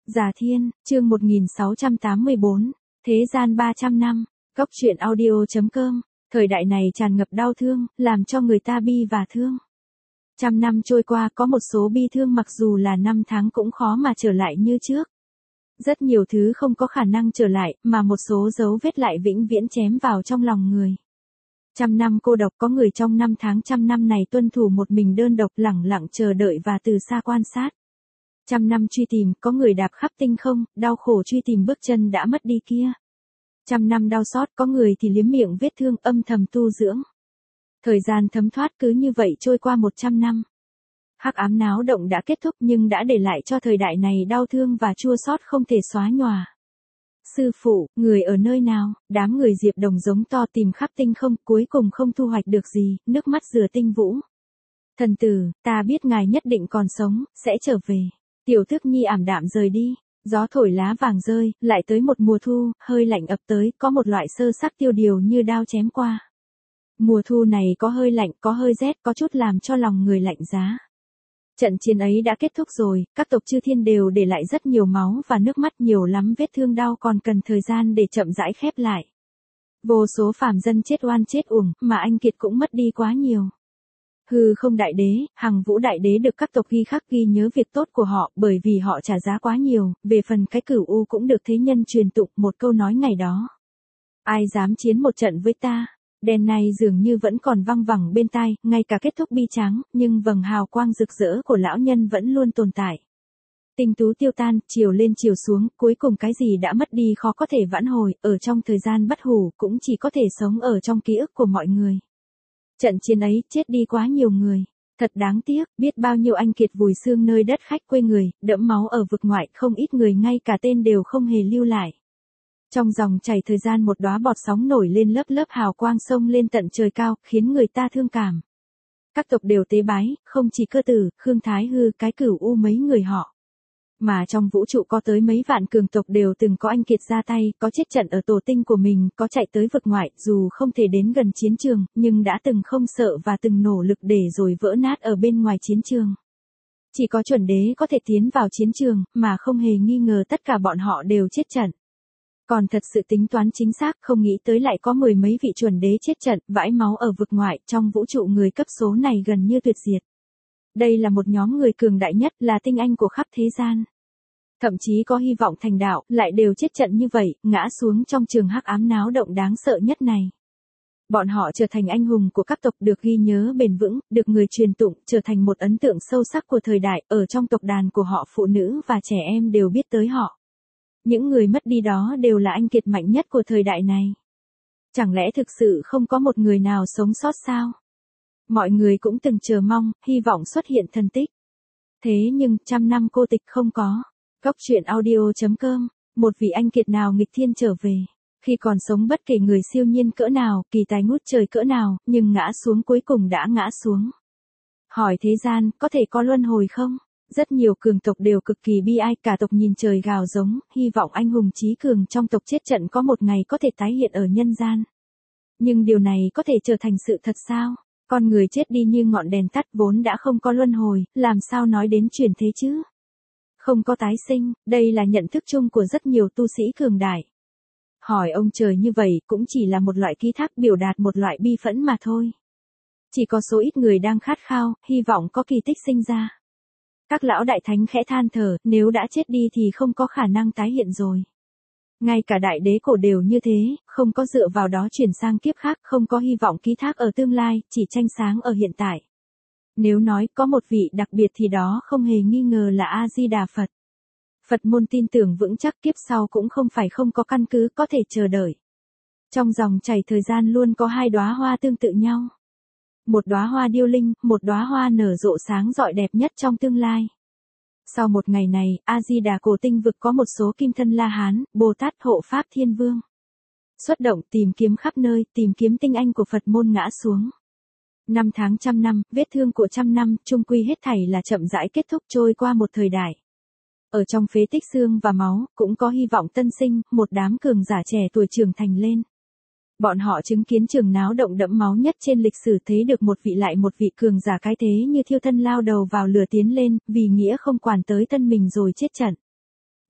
Già Thiên, chương 1684, Thế gian 300 năm, Góc truyện audio.com, thời đại này tràn ngập đau thương, làm cho người ta bi và thương. Trăm năm trôi qua có một số bi thương mặc dù là năm tháng cũng khó mà trở lại như trước. Rất nhiều thứ không có khả năng trở lại, mà một số dấu vết lại vĩnh viễn chém vào trong lòng người. Trăm năm cô độc có người trong năm tháng trăm năm này tuân thủ một mình đơn độc lẳng lặng chờ đợi và từ xa quan sát. Trăm năm truy tìm, có người đạp khắp tinh không, đau khổ truy tìm bước chân đã mất đi kia. Trăm năm đau xót, có người thì liếm miệng vết thương âm thầm tu dưỡng. Thời gian thấm thoát cứ như vậy trôi qua 100 năm. Hắc ám náo động đã kết thúc nhưng đã để lại cho thời đại này đau thương và chua xót không thể xóa nhòa. Sư phụ, người ở nơi nào? Đám người Diệp Đồng giống to tìm khắp tinh không, cuối cùng không thu hoạch được gì, nước mắt rửa tinh vũ. Thần tử, ta biết ngài nhất định còn sống, sẽ trở về. Tiểu Thức Nhi ảm đạm rời đi, gió thổi lá vàng rơi, lại tới một mùa thu, hơi lạnh ập tới, có một loại sơ sắc tiêu điều như đao chém qua. Mùa thu này có hơi lạnh, có hơi rét, có chút làm cho lòng người lạnh giá. Trận chiến ấy đã kết thúc rồi, các tộc chư thiên đều để lại rất nhiều máu và nước mắt, nhiều lắm vết thương đau còn cần thời gian để chậm rãi khép lại. Vô số phàm dân chết oan chết uổng, mà anh Kiệt cũng mất đi quá nhiều. Hư Không Đại Đế, Hằng Vũ Đại Đế được các tộc ghi khắc ghi nhớ việc tốt của họ bởi vì họ trả giá quá nhiều, về phần cái Cửu U cũng được thế nhân truyền tụng một câu nói ngày đó. Ai dám chiến một trận với ta? Đèn này dường như vẫn còn văng vẳng bên tai, ngay cả kết thúc bi tráng, nhưng vầng hào quang rực rỡ của lão nhân vẫn luôn tồn tại. Tinh tú tiêu tan, chiều lên chiều xuống, cuối cùng cái gì đã mất đi khó có thể vãn hồi, ở trong thời gian bất hủ cũng chỉ có thể sống ở trong ký ức của mọi người. Trận chiến ấy, chết đi quá nhiều người. Thật đáng tiếc, biết bao nhiêu anh Kiệt vùi xương nơi đất khách quê người, đẫm máu ở vực ngoại, không ít người ngay cả tên đều không hề lưu lại. Trong dòng chảy thời gian một đóa bọt sóng nổi lên lớp lớp hào quang sông lên tận trời cao, khiến người ta thương cảm. Các tộc đều tế bái, không chỉ Cơ Tử, Khương Thái Hư, cái Cửu U mấy người họ. Mà trong vũ trụ có tới mấy vạn cường tộc đều từng có anh Kiệt ra tay, có chết trận ở tổ tinh của mình, có chạy tới vực ngoại, dù không thể đến gần chiến trường, nhưng đã từng không sợ và từng nỗ lực để rồi vỡ nát ở bên ngoài chiến trường. Chỉ có chuẩn đế có thể tiến vào chiến trường, mà không hề nghi ngờ tất cả bọn họ đều chết trận. Còn thật sự tính toán chính xác, không nghĩ tới lại có mười mấy vị chuẩn đế chết trận, vãi máu ở vực ngoại, trong vũ trụ người cấp số này gần như tuyệt diệt. Đây là một nhóm người cường đại nhất, là tinh anh của khắp thế gian. Thậm chí có hy vọng thành đạo, lại đều chết trận như vậy, ngã xuống trong trường hắc ám náo động đáng sợ nhất này. Bọn họ trở thành anh hùng của các tộc được ghi nhớ bền vững, được người truyền tụng, trở thành một ấn tượng sâu sắc của thời đại, ở trong tộc đàn của họ phụ nữ và trẻ em đều biết tới họ. Những người mất đi đó đều là anh Kiệt mạnh nhất của thời đại này. Chẳng lẽ thực sự không có một người nào sống sót sao? Mọi người cũng từng chờ mong, hy vọng xuất hiện thần tích. Thế nhưng, trăm năm cô tịch không có. Góc truyện audio.com, một vị anh Kiệt nào nghịch thiên trở về. Khi còn sống bất kể người siêu nhiên cỡ nào, kỳ tài ngút trời cỡ nào, nhưng ngã xuống cuối cùng đã ngã xuống. Hỏi thế gian, có thể có luân hồi không? Rất nhiều cường tộc đều cực kỳ bi ai, cả tộc nhìn trời gào giống, hy vọng anh hùng chí cường trong tộc chết trận có một ngày có thể tái hiện ở nhân gian. Nhưng điều này có thể trở thành sự thật sao? Con người chết đi như ngọn đèn tắt vốn đã không có luân hồi, làm sao nói đến chuyển thế chứ? Không có tái sinh, đây là nhận thức chung của rất nhiều tu sĩ cường đại. Hỏi ông trời như vậy cũng chỉ là một loại ký thác biểu đạt một loại bi phẫn mà thôi. Chỉ có số ít người đang khát khao, hy vọng có kỳ tích sinh ra. Các lão đại thánh khẽ than thở, nếu đã chết đi thì không có khả năng tái hiện rồi. Ngay cả đại đế cổ đều như thế, không có dựa vào đó chuyển sang kiếp khác, không có hy vọng ký thác ở tương lai, chỉ tranh sáng ở hiện tại. Nếu nói có một vị đặc biệt thì đó không hề nghi ngờ là A-di-đà Phật. Phật môn tin tưởng vững chắc kiếp sau cũng không phải không có căn cứ có thể chờ đợi. Trong dòng chảy thời gian luôn có hai đóa hoa tương tự nhau. Một đóa hoa điêu linh, một đóa hoa nở rộ sáng rọi đẹp nhất trong tương lai. Sau một ngày này, A-di-đà cổ tinh vực có một số kim thân La Hán, Bồ Tát hộ Pháp Thiên Vương. Xuất động tìm kiếm khắp nơi, tìm kiếm tinh anh của Phật môn ngã xuống. Năm tháng trăm năm, vết thương của trăm năm, chung quy hết thảy là chậm rãi kết thúc trôi qua một thời đại. Ở trong phế tích xương và máu, cũng có hy vọng tân sinh, một đám cường giả trẻ tuổi trưởng thành lên. Bọn họ chứng kiến trường náo động đẫm máu nhất trên lịch sử, thấy được một vị lại một vị cường giả cái thế như thiêu thân lao đầu vào lửa tiến lên, vì nghĩa không quản tới thân mình rồi chết trận.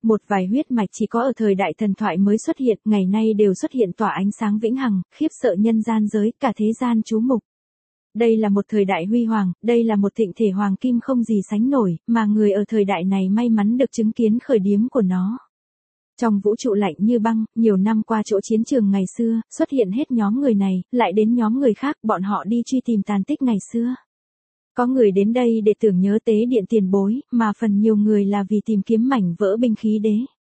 Một vài huyết mạch chỉ có ở thời đại thần thoại mới xuất hiện, ngày nay đều xuất hiện tỏa ánh sáng vĩnh hằng, khiếp sợ nhân gian giới, cả thế gian chú mục. Đây là một thời đại huy hoàng, đây là một thịnh thể hoàng kim không gì sánh nổi, mà người ở thời đại này may mắn được chứng kiến khởi điểm của nó. Trong vũ trụ lạnh như băng, nhiều năm qua chỗ chiến trường ngày xưa, xuất hiện hết nhóm người này, lại đến nhóm người khác, bọn họ đi truy tìm tàn tích ngày xưa. Có người đến đây để tưởng nhớ tế điện tiền bối, mà phần nhiều người là vì tìm kiếm mảnh vỡ binh khí đế.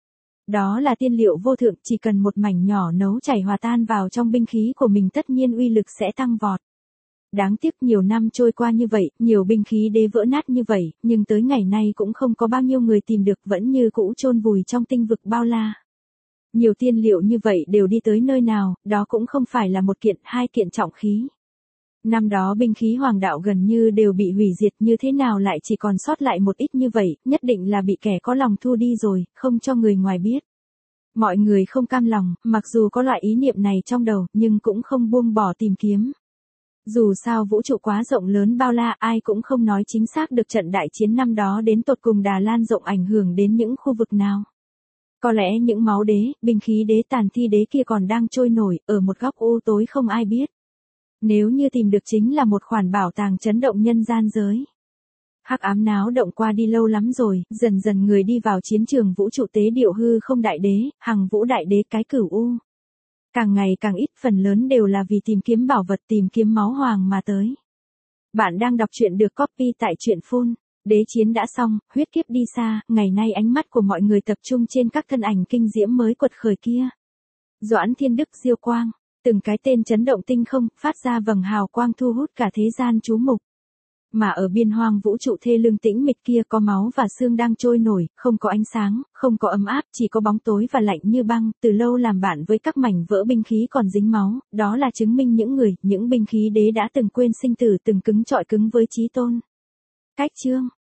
Đó là tiên liệu vô thượng, chỉ cần một mảnh nhỏ nấu chảy hòa tan vào trong binh khí của mình tất nhiên uy lực sẽ tăng vọt. Đáng tiếc nhiều năm trôi qua như vậy, nhiều binh khí đế vỡ nát như vậy, nhưng tới ngày nay cũng không có bao nhiêu người tìm được, vẫn như cũ chôn vùi trong tinh vực bao la. Nhiều tiên liệu như vậy đều đi tới nơi nào, đó cũng không phải là một kiện, hai kiện trọng khí. Năm đó binh khí hoàng đạo gần như đều bị hủy diệt, như thế nào lại chỉ còn sót lại một ít như vậy, nhất định là bị kẻ có lòng thu đi rồi, không cho người ngoài biết. Mọi người không cam lòng, mặc dù có loại ý niệm này trong đầu, nhưng cũng không buông bỏ tìm kiếm. Dù sao vũ trụ quá rộng lớn bao la, ai cũng không nói chính xác được trận đại chiến năm đó đến tột cùng đã lan rộng ảnh hưởng đến những khu vực nào. Có lẽ những máu đế, binh khí đế, tàn thi đế kia còn đang trôi nổi, ở một góc u tối không ai biết. Nếu như tìm được chính là một khoản bảo tàng chấn động nhân gian giới. Hắc ám náo động qua đi lâu lắm rồi, dần dần người đi vào chiến trường vũ trụ tế điệu hư không đại đế, hằng vũ đại đế, cái cửu u. Càng ngày càng ít, phần lớn đều là vì tìm kiếm bảo vật, tìm kiếm máu hoàng mà tới. Bạn đang đọc truyện được copy tại truyện Full. Đế chiến đã xong, huyết kiếp đi xa, ngày nay ánh mắt của mọi người tập trung trên các thân ảnh kinh diễm mới quật khởi kia. Doãn Thiên Đức, Diêu Quang, từng cái tên chấn động tinh không, phát ra vầng hào quang thu hút cả thế gian chú mục. Mà ở biên hoang vũ trụ thê lương tĩnh mịch kia có máu và xương đang trôi nổi, không có ánh sáng, không có ấm áp, chỉ có bóng tối và lạnh như băng, từ lâu làm bạn với các mảnh vỡ binh khí còn dính máu, đó là chứng minh những binh khí đế đã từng quên sinh tử, từng cứng trọi cứng với chí tôn. Cách chương